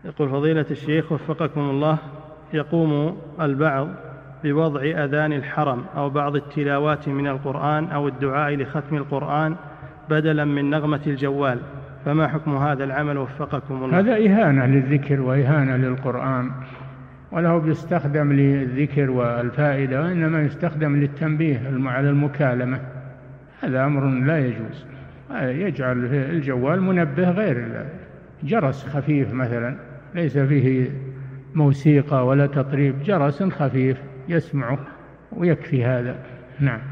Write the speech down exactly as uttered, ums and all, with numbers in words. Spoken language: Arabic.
يقول فضيلة الشيخ وفقكم الله، يقوم البعض بوضع أذان الحرم أو بعض التلاوات من القرآن أو الدعاء لختم القرآن بدلا من نغمة الجوال، فما حكم هذا العمل وفقكم الله؟ هذا إهانة للذكر وإهانة للقرآن، وله بيستخدم للذكر والفائدة، وإنما يستخدم للتنبيه على المكالمة. هذا أمر لا يجوز. يجعل الجوال منبه غير جرس خفيف مثلا، ليس فيه موسيقى ولا تطريب، جرس خفيف يسمعه ويكفي هذا. نعم.